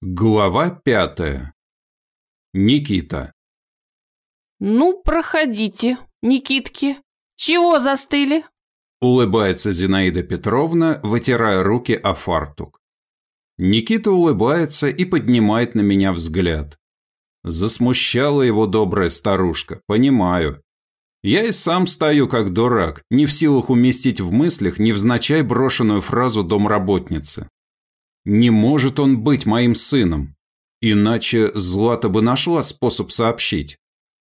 Глава 5. Никита. Ну, проходите, Никитки. Чего застыли? Улыбается Зинаида Петровна, вытирая руки о фартук. Никита улыбается и поднимает на меня взгляд. Засмущала его добрая старушка, понимаю. Я и сам стою как дурак, не в силах уместить в мыслях невзначай брошенную фразу домработницы. Не может он быть моим сыном, иначе Злата бы нашла способ сообщить.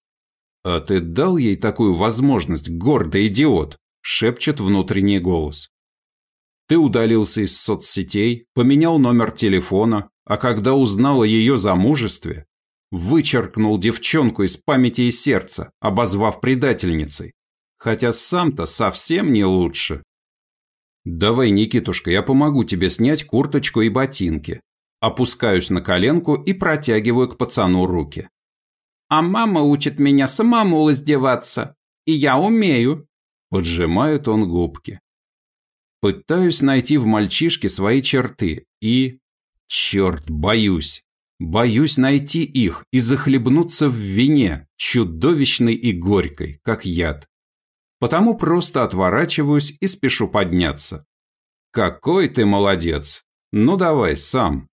«А ты дал ей такую возможность, гордый идиот?» – шепчет внутренний голос. «Ты удалился из соцсетей, поменял номер телефона, а когда узнал о ее замужестве, вычеркнул девчонку из памяти и сердца, обозвав предательницей, хотя сам-то совсем не лучше». «Давай, Никитушка, я помогу тебе снять курточку и ботинки». Опускаюсь на коленку и протягиваю к пацану руки. А мама учит меня самому раздеваться, и я умею. Поджимает он губки. Пытаюсь найти в мальчишке свои черты и... Черт, боюсь. Боюсь найти их и захлебнуться в вине, чудовищной и горькой, как яд. Потому просто отворачиваюсь и спешу подняться. Какой ты молодец. Ну давай сам.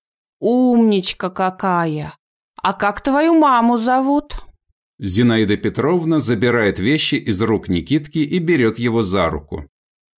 Умничка какая. А как твою маму зовут? Зинаида Петровна забирает вещи из рук Никитки и берет его за руку.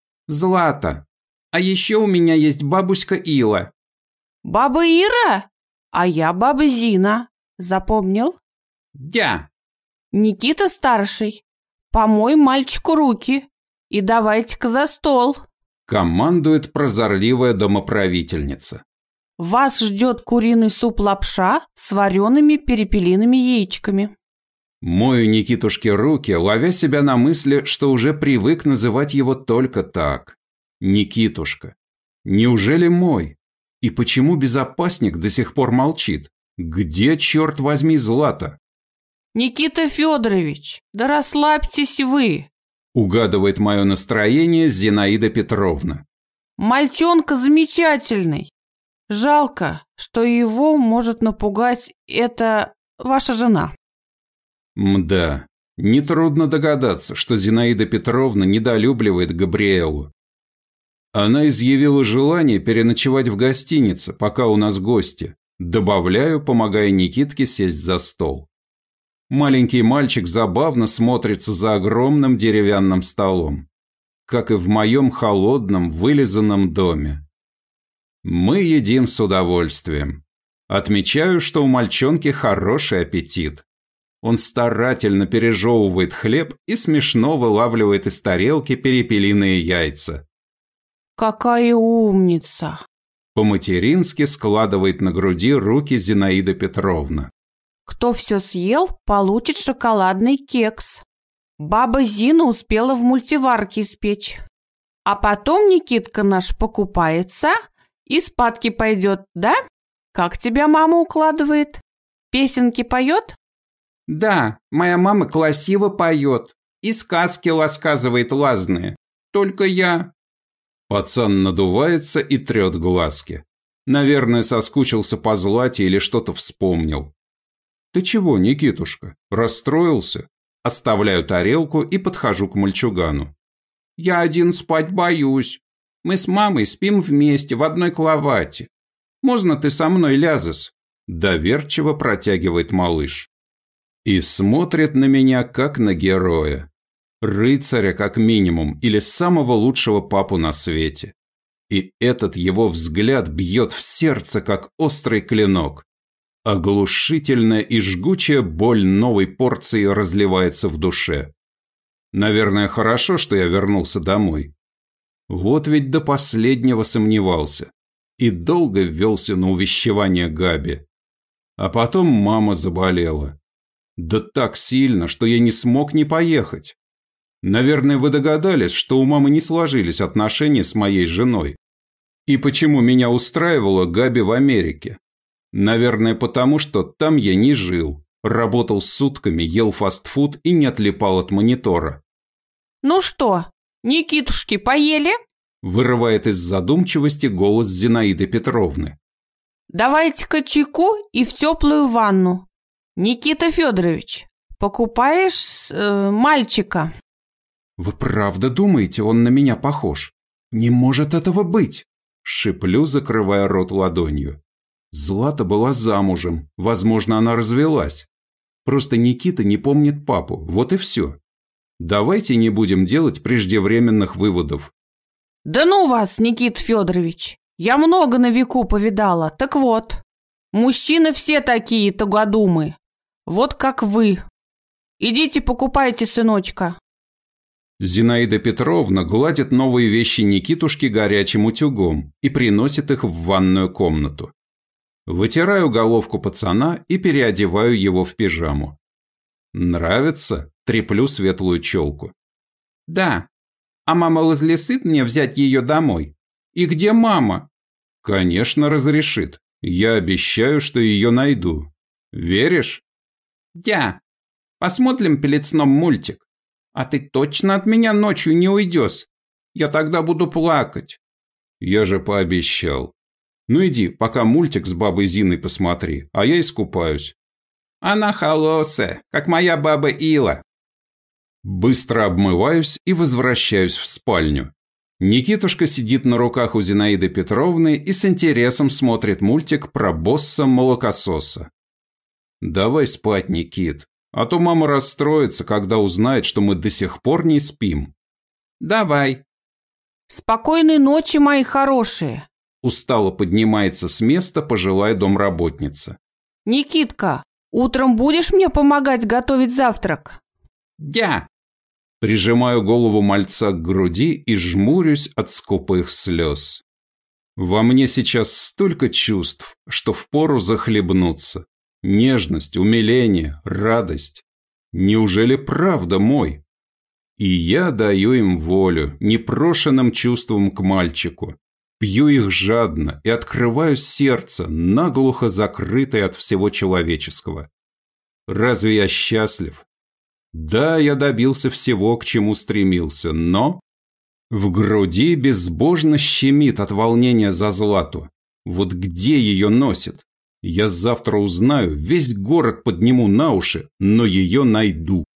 Злата. А еще у меня есть бабуська Ила. Баба Ира? А я баба Зина. Запомнил? Дя. Никита старший. Помой мальчику руки и давайте-ка за стол. Командует прозорливая домоправительница. Вас ждет куриный суп-лапша с вареными перепелиными яичками. Мою Никитушке руки, ловя себя на мысли, что уже привык называть его только так. Никитушка. Неужели мой? И почему безопасник до сих пор молчит? Где, черт возьми, Злата? Никита Федорович, да расслабьтесь вы. Угадывает мое настроение Зинаида Петровна. Мальчонка замечательный. Жалко, что его может напугать эта ваша жена. Мда, нетрудно догадаться, что Зинаида Петровна недолюбливает Габриэлу. Она изъявила желание переночевать в гостинице, пока у нас гости. Добавляю, помогая Никитке сесть за стол. Маленький мальчик забавно смотрится за огромным деревянным столом, как и в моем холодном, вылизанном доме. Мы едим с удовольствием. Отмечаю, что у мальчонки хороший аппетит. Он старательно пережевывает хлеб и смешно вылавливает из тарелки перепелиные яйца. Какая умница! По-матерински складывает на груди руки Зинаида Петровна. Кто все съел, получит шоколадный кекс. Баба Зина успела в мультиварке испечь. А потом Никитка наш покупается и спадки пойдет, да? Как тебя мама укладывает? Песенки поет? Да, моя мама красиво поет и сказки рассказывает разные. Только я... Пацан надувается и трет глазки. Наверное, соскучился по Злате или что-то вспомнил. «Ты чего, Никитушка, расстроился?» Оставляю тарелку и подхожу к мальчугану. Я один спать боюсь. Мы с мамой спим вместе в одной кровати. Можно ты со мной лязешь?» Доверчиво протягивает малыш. И смотрит на меня, как на героя. Рыцаря, как минимум, или самого лучшего папу на свете. И этот его взгляд бьет в сердце, как острый клинок. Оглушительная и жгучая боль новой порции разливается в душе. Наверное, хорошо, что я вернулся домой. Вот ведь до последнего сомневался. И долго ввелся на увещевание Габи. А потом мама заболела. Да так сильно, что я не смог не поехать. Наверное, вы догадались, что у мамы не сложились отношения с моей женой. И почему меня устраивала Габи в Америке? Наверное, потому что там я не жил, работал сутками, ел фастфуд и не отлипал от монитора. Ну что, Никитушки, поели? Вырывает из задумчивости голос Зинаиды Петровны. Давайте-ка чайку и в теплую ванну. Никита Федорович, покупаешь мальчика? Вы правда думаете, он на меня похож? Не может этого быть! Шиплю, закрывая рот ладонью. Злата была замужем, возможно, она развелась. Просто Никита не помнит папу, вот и все. Давайте не будем делать преждевременных выводов. Да ну вас, Никита Федорович! Я много на веку повидала. Так вот, мужчины все такие тугодумы. Вот как вы. Идите покупайте сыночка. Зинаида Петровна гладит новые вещи Никитушки горячим утюгом и приносит их в ванную комнату. Вытираю головку пацана и переодеваю его в пижаму. Нравится? Треплю светлую челку. Да. А мама разрешит мне взять ее домой? И где мама? Конечно, разрешит. Я обещаю, что ее найду. Веришь? Да. Посмотрим перед сном мультик. А ты точно от меня ночью не уйдешь? Я тогда буду плакать. Я же пообещал. Ну иди, пока мультик с бабой Зиной посмотри, а я искупаюсь. Она холосая, как моя баба Ила. Быстро обмываюсь и возвращаюсь в спальню. Никитушка сидит на руках у Зинаиды Петровны и с интересом смотрит мультик про босса-молокососа. Давай спать, Никит, а то мама расстроится, когда узнает, что мы до сих пор не спим. Давай. Спокойной ночи, мои хорошие. Устало поднимается с места пожилая домработница. Никитка, утром будешь мне помогать готовить завтрак? Да. Прижимаю голову мальца к груди и жмурюсь от скупых слез. Во мне сейчас столько чувств, что впору захлебнуться. Нежность, умиление, радость. Неужели правда мой? И я даю им волю, непрошенным чувствам к мальчику. Пью их жадно и открываю сердце, наглухо закрытое от всего человеческого. Разве я счастлив? Да, я добился всего, к чему стремился, но... В груди безбожно щемит от волнения за Злату. Вот где ее носит? Я завтра узнаю, весь город подниму на уши, но ее найду.